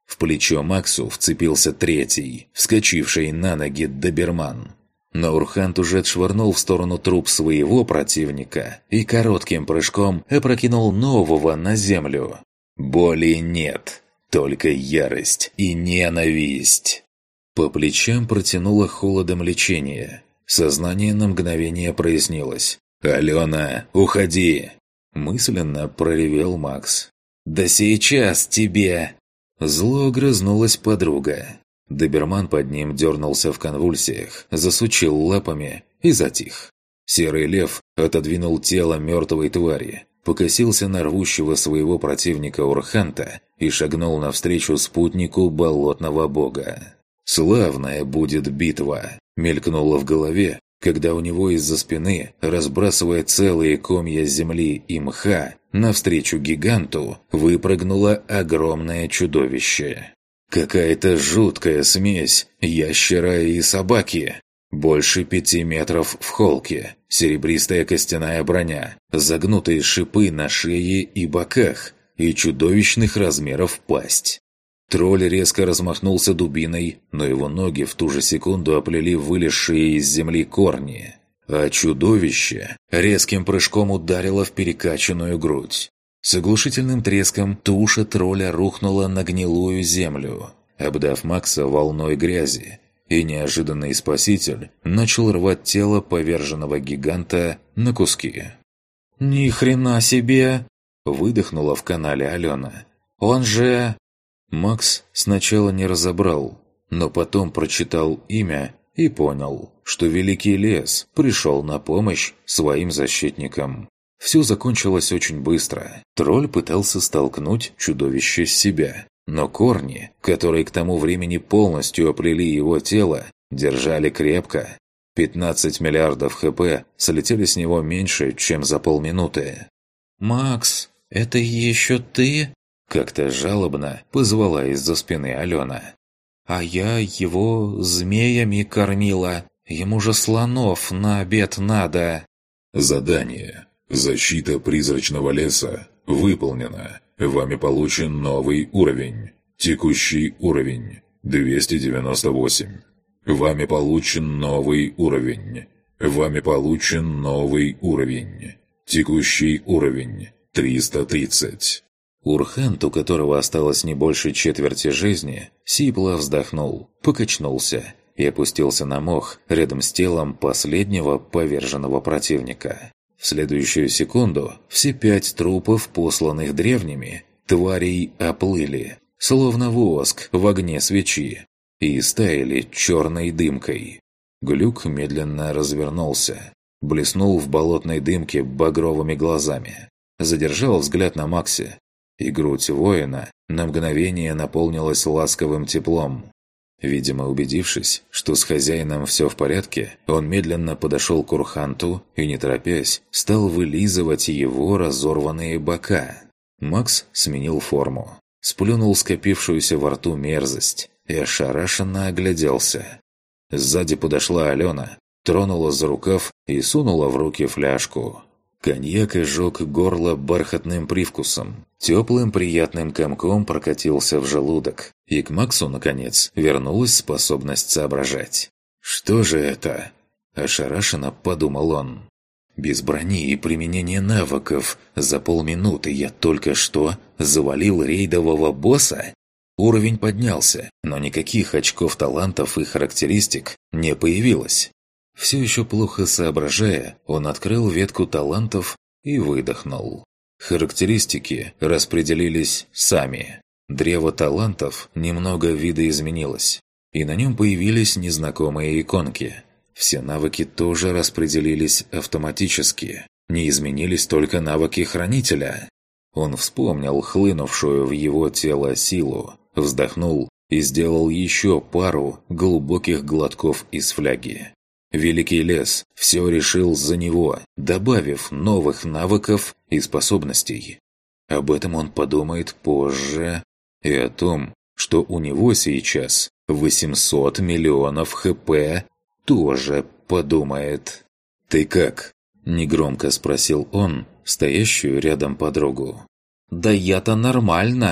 C: В плечо Максу вцепился третий, вскочивший на ноги доберман. Но Урхант уже отшвырнул в сторону труп своего противника и коротким прыжком опрокинул нового на землю. Боли нет, только ярость и ненависть. По плечам протянуло холодом лечение. Сознание на мгновение прояснилось. «Алена, уходи!» Мысленно проревел Макс. «Да сейчас тебе!» Зло грызнулась подруга. Доберман под ним дернулся в конвульсиях, засучил лапами и затих. Серый лев отодвинул тело мертвой твари, покосился на рвущего своего противника Урханта и шагнул навстречу спутнику болотного бога. «Славная будет битва!» мелькнуло в голове, когда у него из-за спины, разбрасывая целые комья земли и мха, навстречу гиганту выпрыгнуло огромное чудовище. Какая-то жуткая смесь ящера и собаки. Больше пяти метров в холке, серебристая костяная броня, загнутые шипы на шее и боках и чудовищных размеров пасть. Тролль резко размахнулся дубиной, но его ноги в ту же секунду оплели вылезшие из земли корни. А чудовище резким прыжком ударило в перекачанную грудь. С оглушительным треском туша тролля рухнула на гнилую землю, обдав Макса волной грязи, и неожиданный спаситель начал рвать тело поверженного гиганта на куски. «Ни хрена себе!» – выдохнула в канале Алена. «Он же...» Макс сначала не разобрал, но потом прочитал имя и понял, что Великий Лес пришел на помощь своим защитникам. Все закончилось очень быстро. Тролль пытался столкнуть чудовище с себя, но корни, которые к тому времени полностью оплели его тело, держали крепко. пятнадцать миллиардов хп слетели с него меньше, чем за полминуты. «Макс, это еще ты?» Как-то жалобно позвала из-за спины Алена. «А я его змеями кормила. Ему же слонов на обед надо».
B: Задание. Защита призрачного леса выполнена. Вами получен новый уровень. Текущий уровень двести девяносто восемь. Вами получен новый уровень. Вами получен новый уровень. Текущий уровень триста тридцать.
C: Урхант, у которого осталось не больше четверти жизни, сипло вздохнул, покачнулся и опустился на мох рядом с телом последнего поверженного противника. В следующую секунду все пять трупов, посланных древними, тварей оплыли, словно воск в огне свечи, и стаяли черной дымкой. Глюк медленно развернулся, блеснул в болотной дымке багровыми глазами, задержал взгляд на Максе, и грудь воина на мгновение наполнилась ласковым теплом. Видимо, убедившись, что с хозяином все в порядке, он медленно подошел к Урханту и, не торопясь, стал вылизывать его разорванные бока. Макс сменил форму, сплюнул скопившуюся во рту мерзость и ошарашенно огляделся. Сзади подошла Алена, тронула за рукав и сунула в руки фляжку. Коньяк изжег горло бархатным привкусом. Теплым приятным комком прокатился в желудок. И к Максу, наконец, вернулась способность соображать. «Что же это?» – ошарашенно подумал он. «Без брони и применения навыков за полминуты я только что завалил рейдового босса?» Уровень поднялся, но никаких очков талантов и характеристик не появилось. Все еще плохо соображая, он открыл ветку талантов и выдохнул. Характеристики распределились сами. Древо талантов немного видоизменилось, и на нем появились незнакомые иконки. Все навыки тоже распределились автоматически, не изменились только навыки хранителя. Он вспомнил хлынувшую в его тело силу, вздохнул и сделал еще пару глубоких глотков из фляги. Великий Лес все решил за него, добавив новых навыков и способностей. Об этом он подумает позже. И о том, что у него сейчас восемьсот миллионов хп, тоже подумает. «Ты как?» – негромко спросил он стоящую рядом подругу. «Да я-то нормально!»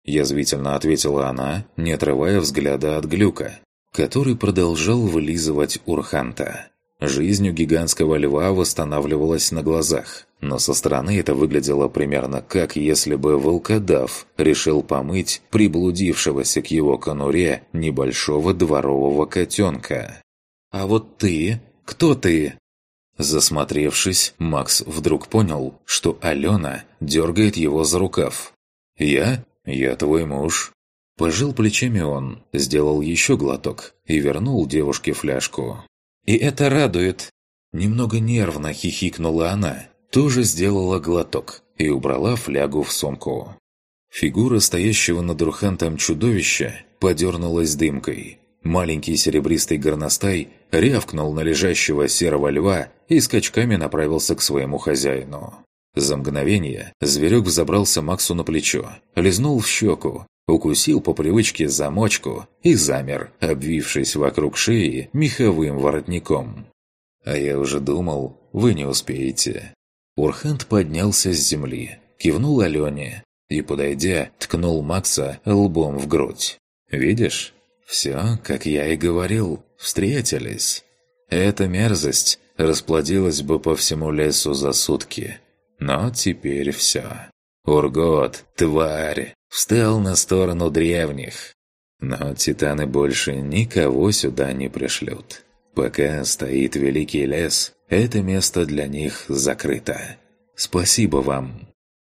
C: язвительно ответила она, не отрывая взгляда от Глюка, который продолжал вылизывать Урханта. Жизнь у гигантского льва восстанавливалась на глазах, но со стороны это выглядело примерно как если бы волкодав решил помыть приблудившегося к его конуре небольшого дворового котенка. «А вот ты? Кто ты?» Засмотревшись, Макс вдруг понял, что Алена дергает его за рукав. «Я? Я твой муж». Пожал плечами он, сделал еще глоток и вернул девушке фляжку. «И это радует!» Немного нервно хихикнула она, тоже сделала глоток и убрала флягу в сумку. Фигура стоящего над Урхантом чудовища подернулась дымкой. Маленький серебристый горностай рявкнул на лежащего серого льва и скачками направился к своему хозяину. За мгновение зверек взобрался Максу на плечо, лизнул в щеку, укусил по привычке замочку и замер, обвившись вокруг шеи меховым воротником. «А я уже думал, вы не успеете». Урхант поднялся с земли, кивнул Алене и, подойдя, ткнул Макса лбом в грудь. «Видишь? Все, как я и говорил, встретились. Эта мерзость расплодилась бы по всему лесу за сутки. Но теперь все. Ургот, тварь, встал на сторону древних. Но титаны больше никого сюда не пришлют. Пока стоит великий лес, это место для них закрыто. Спасибо вам».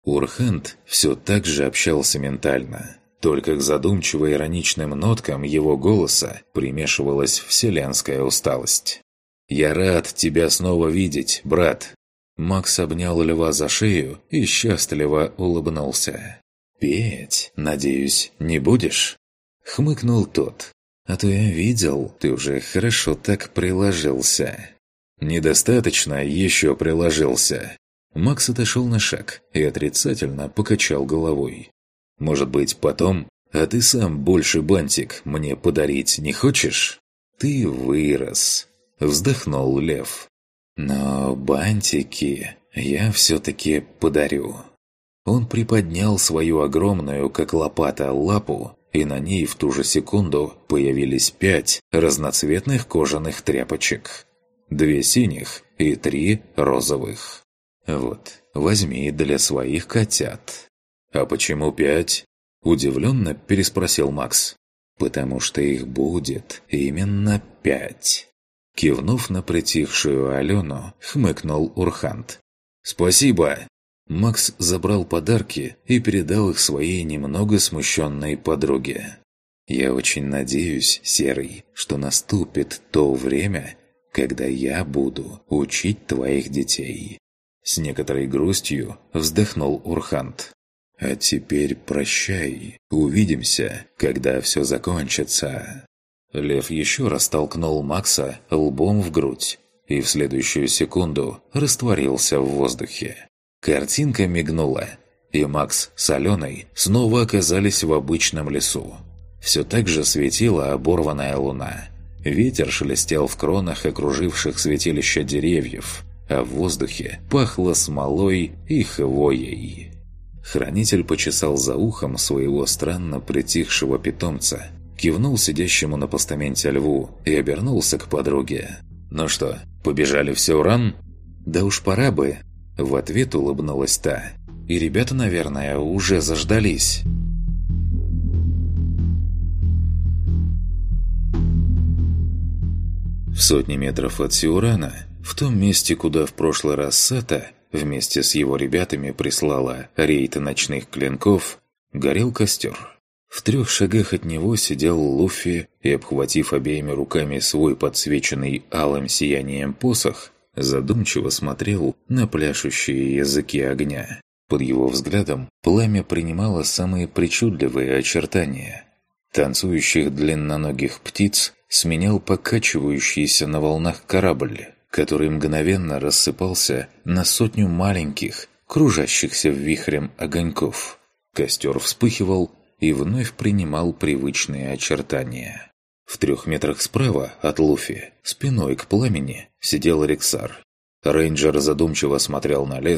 C: Урхант все так же общался ментально. Только к задумчиво-ироничным ноткам его голоса примешивалась вселенская усталость. «Я рад тебя снова видеть, брат!» Макс обнял льва за шею и счастливо улыбнулся. «Петь, надеюсь, не будешь?» Хмыкнул тот. «А то я видел, ты уже хорошо так приложился». «Недостаточно еще приложился». Макс отошел на шаг и отрицательно покачал головой. «Может быть, потом? А ты сам больше бантик мне подарить не хочешь?» «Ты вырос», — вздохнул лев. «Но бантики я все-таки подарю». Он приподнял свою огромную, как лопата, лапу, и на ней в ту же секунду появились пять разноцветных кожаных тряпочек. Две синих и три розовых. «Вот, возьми для своих котят». «А почему пять?» – удивленно переспросил Макс. «Потому что их будет именно пять». Кивнув на притихшую Алену, хмыкнул Урхант. «Спасибо!» Макс забрал подарки и передал их своей немного смущенной подруге. «Я очень надеюсь, Серый, что наступит то время, когда я буду учить твоих детей». С некоторой грустью вздохнул Урхант. «А теперь прощай. Увидимся, когда все закончится». Лев еще раз толкнул Макса лбом в грудь и в следующую секунду растворился в воздухе. Картинка мигнула, и Макс с Аленой снова оказались в обычном лесу. Все так же светила оборванная луна. Ветер шелестел в кронах окруживших святилища деревьев, а в воздухе пахло смолой и хвоей. Хранитель почесал за ухом своего странно притихшего питомца, кивнул сидящему на постаменте льву и обернулся к подруге. «Ну что, побежали все уран?» «Да уж пора бы!» В ответ улыбнулась та. «И ребята, наверное, уже заждались». В сотни метров от Сиурана, в том месте, куда в прошлый раз Сата вместе с его ребятами прислала рейд ночных клинков, горел костер. В трех шагах от него сидел Луффи и, обхватив обеими руками свой подсвеченный алым сиянием посох, задумчиво смотрел на пляшущие языки огня. Под его взглядом пламя принимало самые причудливые очертания. Танцующих длинноногих птиц сменял покачивающийся на волнах корабль, который мгновенно рассыпался на сотню маленьких, кружащихся вихрем огоньков. Костер вспыхивал и вновь принимал привычные очертания. В трех метрах справа от Луфи, спиной к пламени, сидел Рексар. Рейнджер задумчиво смотрел на лес,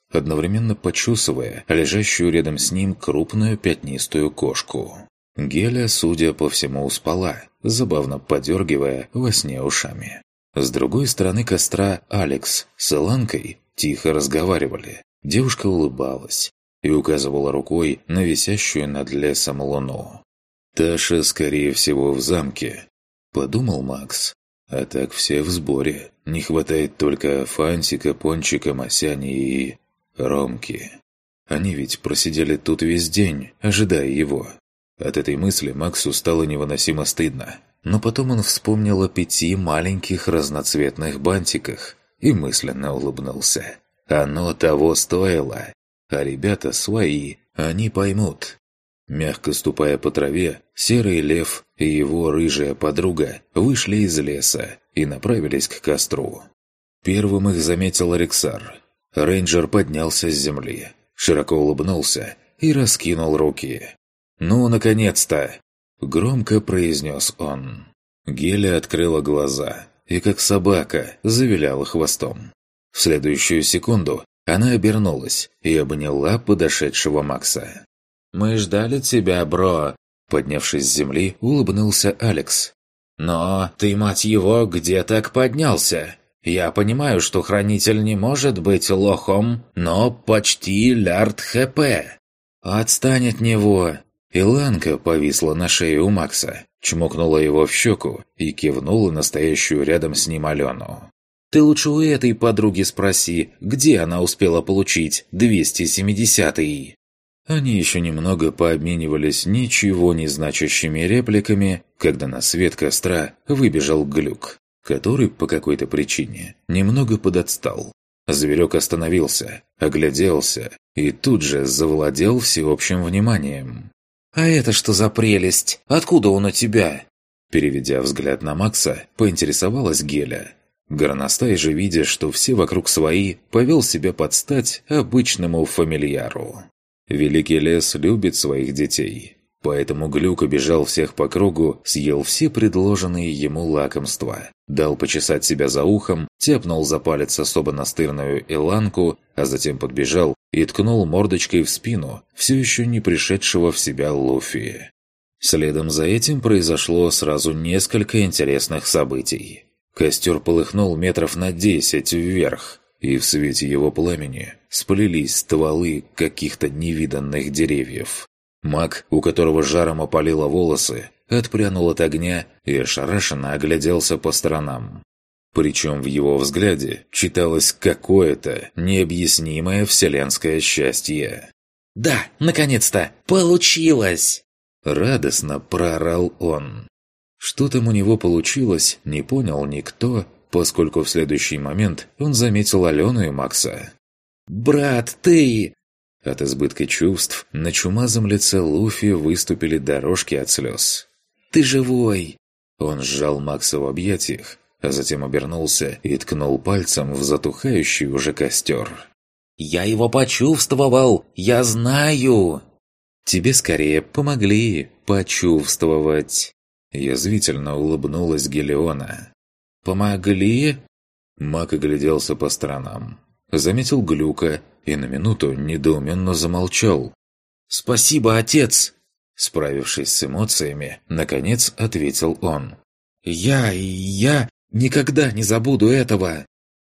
C: одновременно почесывая лежащую рядом с ним крупную пятнистую кошку. Геля, судя по всему, спала, забавно подергивая во сне ушами. С другой стороны костра Алекс с Иланкой тихо разговаривали. Девушка улыбалась и указывала рукой на висящую над лесом луну. «Таша, скорее всего, в замке», — подумал Макс. «А так все в сборе. Не хватает только Фантика, Пончика, Масяни и... Ромки. Они ведь просидели тут весь день, ожидая его». От этой мысли Максу стало невыносимо стыдно. Но потом он вспомнил о пяти маленьких разноцветных бантиках и мысленно улыбнулся. Оно того стоило. А ребята свои, они поймут. Мягко ступая по траве, Серый Лев и его рыжая подруга вышли из леса и направились к костру. Первым их заметил Рексар. Рейнджер поднялся с земли, широко улыбнулся и раскинул руки. «Ну, наконец-то!» — громко произнес он. Геля открыла глаза и, как собака, завиляла хвостом. В следующую секунду она обернулась и обняла подошедшего Макса. «Мы ждали тебя, бро!» Поднявшись с земли, улыбнулся Алекс. «Но ты, мать его, где так поднялся? Я понимаю, что хранитель не может быть лохом, но почти лярд хп. Отстань от него!» Иланка повисла на шее у Макса, чмокнула его в щеку и кивнула на стоящую рядом с ним Алену. «Ты лучше у этой подруги спроси, где она успела получить двести семидесятый?» Они еще немного пообменивались ничего не значащими репликами, когда на свет костра выбежал Глюк, который по какой-то причине немного подотстал. Зверек остановился, огляделся и тут же завладел всеобщим вниманием. «А это что за прелесть? Откуда он у тебя?» Переведя взгляд на Макса, поинтересовалась Геля. Горностай же, видя, что все вокруг свои, повел себя под стать обычному фамильяру. Великий лес любит своих детей, поэтому Глюк обежал всех по кругу, съел все предложенные ему лакомства, дал почесать себя за ухом, тяпнул за палец особо настырную Иланку, а затем подбежал и ткнул мордочкой в спину все еще не пришедшего в себя Луфи. Следом за этим произошло сразу несколько интересных событий. Костер полыхнул метров на десять вверх, и в свете его пламени сплелись стволы каких-то невиданных деревьев. Маг, у которого жаром опалило волосы, отпрянул от огня и ошарашенно огляделся по сторонам. Причем в его взгляде читалось какое-то необъяснимое вселенское счастье. «Да, наконец-то! Получилось!» Радостно проорал он. Что там у него получилось, не понял никто, поскольку в следующий момент он заметил Алену и Макса. «Брат, ты...» От избытка чувств на чумазом лице Луфи выступили дорожки от слез. «Ты живой!» Он сжал Макса в объятиях, а затем обернулся и ткнул пальцем в затухающий уже костер. «Я его почувствовал! Я знаю!» «Тебе скорее помогли почувствовать!» Язвительно улыбнулась Гелиона. «Помогли?» Маг огляделся по сторонам. Заметил Глюка и на минуту недоуменно замолчал. «Спасибо, отец!» Справившись с эмоциями, наконец ответил он. «Я... я никогда не забуду этого!»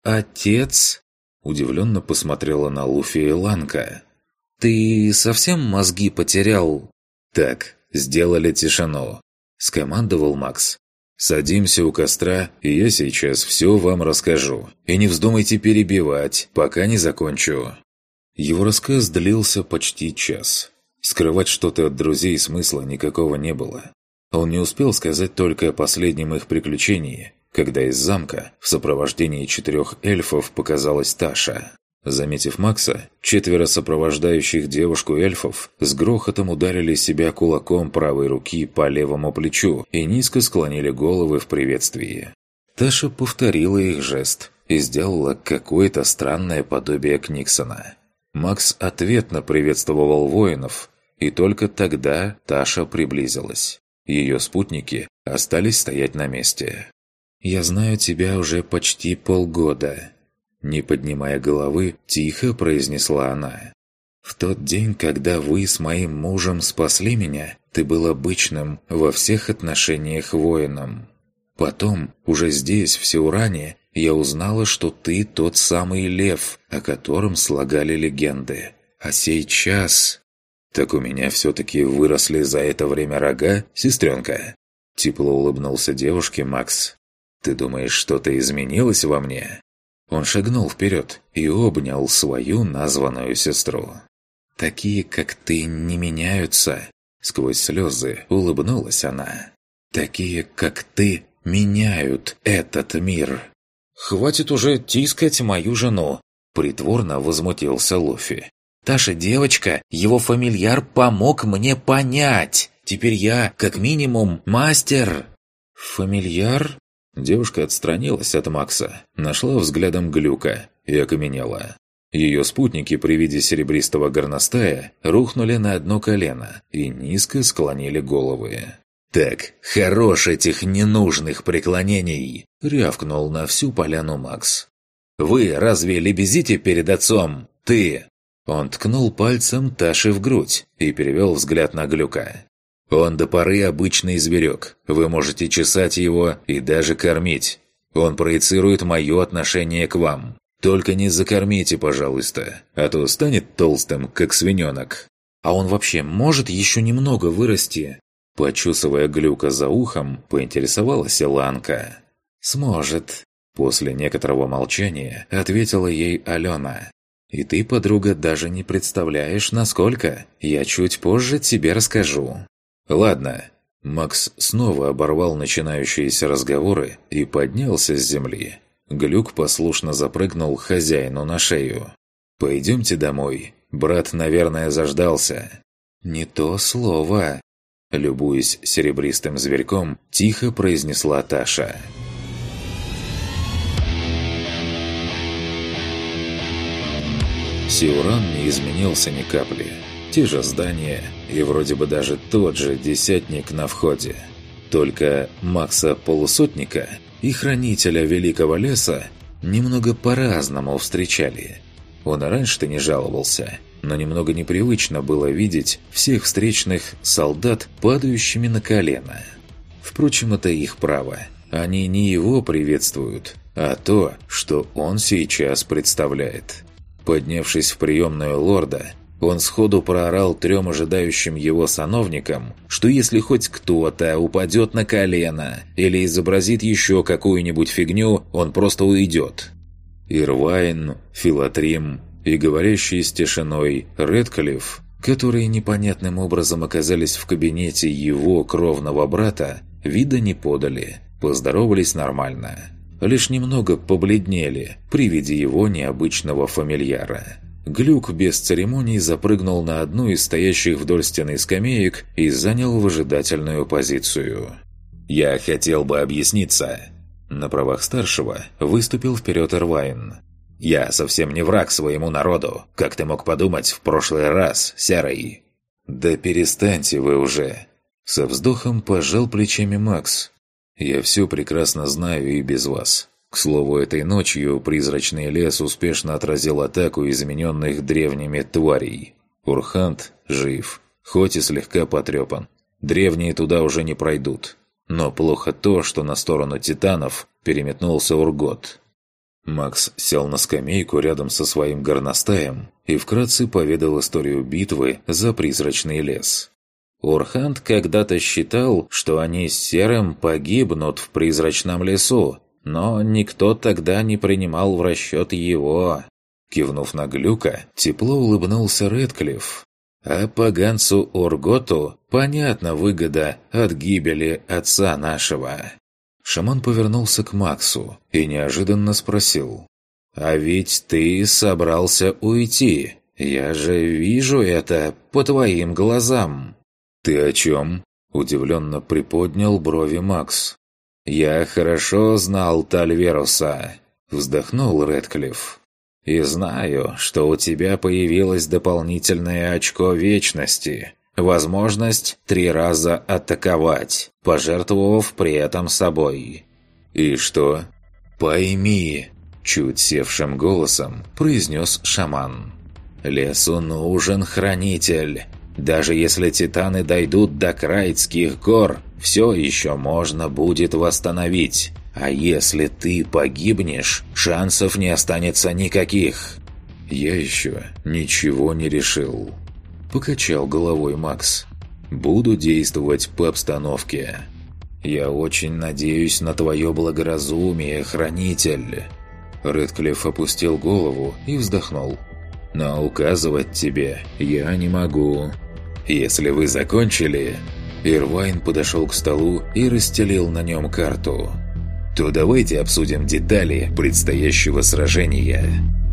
C: «Отец?» Удивленно посмотрела на Луфи Иланка. «Ты совсем мозги потерял?» «Так, сделали тишину», — скомандовал Макс. «Садимся у костра, и я сейчас все вам расскажу. И не вздумайте перебивать, пока не закончу». Его рассказ длился почти час. Скрывать что-то от друзей смысла никакого не было. Он не успел сказать только о последнем их приключении, когда из замка в сопровождении четырех эльфов показалась Таша. Заметив Макса, четверо сопровождающих девушку эльфов с грохотом ударили себя кулаком правой руки по левому плечу и низко склонили головы в приветствии. Таша повторила их жест и сделала какое-то странное подобие Книксона. Макс ответно приветствовал воинов, и только тогда Таша приблизилась. Ее спутники остались стоять на месте. «Я знаю тебя уже почти полгода», Не поднимая головы, тихо произнесла она. «В тот день, когда вы с моим мужем спасли меня, ты был обычным во всех отношениях воином. Потом, уже здесь, в Сеуране, я узнала, что ты тот самый лев, о котором слагали легенды. А сейчас...» «Так у меня все-таки выросли за это время рога, сестренка?» Тепло улыбнулся девушке Макс. «Ты думаешь, что-то изменилось во мне?» Он шагнул вперед и обнял свою названную сестру. «Такие, как ты, не меняются!» Сквозь слезы улыбнулась она. «Такие, как ты, меняют этот мир!» «Хватит уже тискать мою жену!» Притворно возмутился Луфи. «Та же девочка, его фамильяр помог мне понять! Теперь я, как минимум, мастер!» «Фамильяр?» Девушка отстранилась от Макса, нашла взглядом Глюка и окаменела. Ее спутники при виде серебристого горностая рухнули на одно колено и низко склонили головы. «Так, хорош этих ненужных преклонений!» — рявкнул на всю поляну Макс. «Вы разве лебезите перед отцом? Ты!» Он ткнул пальцем Таши в грудь и перевел взгляд на Глюка. «Он до поры обычный зверек. Вы можете чесать его и даже кормить. Он проецирует мое отношение к вам. Только не закормите, пожалуйста, а то станет толстым, как свиненок». «А он вообще может еще немного вырасти?» Почесывая Глюка за ухом, поинтересовалась Ланка. «Сможет», – после некоторого молчания ответила ей Алена. «И ты, подруга, даже не представляешь, насколько. Я чуть позже тебе расскажу». «Ладно». Макс снова оборвал начинающиеся разговоры и поднялся с земли. Глюк послушно запрыгнул хозяину на шею. «Пойдемте домой. Брат, наверное, заждался». «Не то слово», – любуясь серебристым зверьком, тихо произнесла Таша. Сеуран не изменился ни капли. Те же здания и вроде бы даже тот же десятник на входе. Только Макса-полусотника и Хранителя Великого Леса немного по-разному встречали. Он и раньше-то не жаловался, но немного непривычно было видеть всех встречных солдат падающими на колено. Впрочем, это их право. Они не его приветствуют, а то, что он сейчас представляет. Поднявшись в приемную лорда, он сходу проорал трем ожидающим его сановникам, что если хоть кто-то упадет на колено или изобразит еще какую-нибудь фигню, он просто уйдет. Ирвайн, Филатрим и говорящий с тишиной Рэдклифф, которые непонятным образом оказались в кабинете его кровного брата, вида не подали, поздоровались нормально. Лишь немного побледнели при виде его необычного фамильяра. Глюк без церемоний запрыгнул на одну из стоящих вдоль стены скамеек и занял выжидательную позицию. «Я хотел бы объясниться». На правах старшего выступил вперед Ирвайн. «Я совсем не враг своему народу, как ты мог подумать в прошлый раз, Серый». «Да перестаньте вы уже!» Со вздохом пожал плечами Макс. «Я все прекрасно знаю и без вас. К слову, этой ночью призрачный лес успешно отразил атаку измененных древними тварей. Урхант жив, хоть и слегка потрепан. Древние туда уже не пройдут. Но плохо то, что на сторону титанов переметнулся Ургот». Макс сел на скамейку рядом со своим горностаем и вкратце поведал историю битвы за призрачный лес. Урхант когда-то считал, что они с Серым погибнут в призрачном лесу, но никто тогда не принимал в расчет его. Кивнув на Глюка, тепло улыбнулся Рэдклифф. А поганцу Урготу понятна выгода от гибели отца нашего. Шаман повернулся к Максу и неожиданно спросил. «А ведь ты собрался уйти. Я же вижу это по твоим глазам». «Ты о чем?» – удивленно приподнял брови Макс. «Я хорошо знал Тальверуса», – вздохнул Рэдклифф. «И знаю, что у тебя появилось дополнительное очко вечности, возможность три раза атаковать, пожертвовав при этом собой». «И что?» «Пойми», – чуть севшим голосом произнес шаман. «Лесу нужен хранитель. Даже если титаны дойдут до Крайтских гор, все еще можно будет восстановить. А если ты погибнешь, шансов не останется никаких». «Я еще ничего не решил», – покачал головой Макс. «Буду действовать по обстановке». «Я очень надеюсь на твое благоразумие, хранитель». Рэдклифф опустил голову и вздохнул. «Но указывать тебе я не могу. Если вы закончили...» Ирвайн подошел к столу и расстелил на нем карту. «То давайте обсудим детали предстоящего сражения».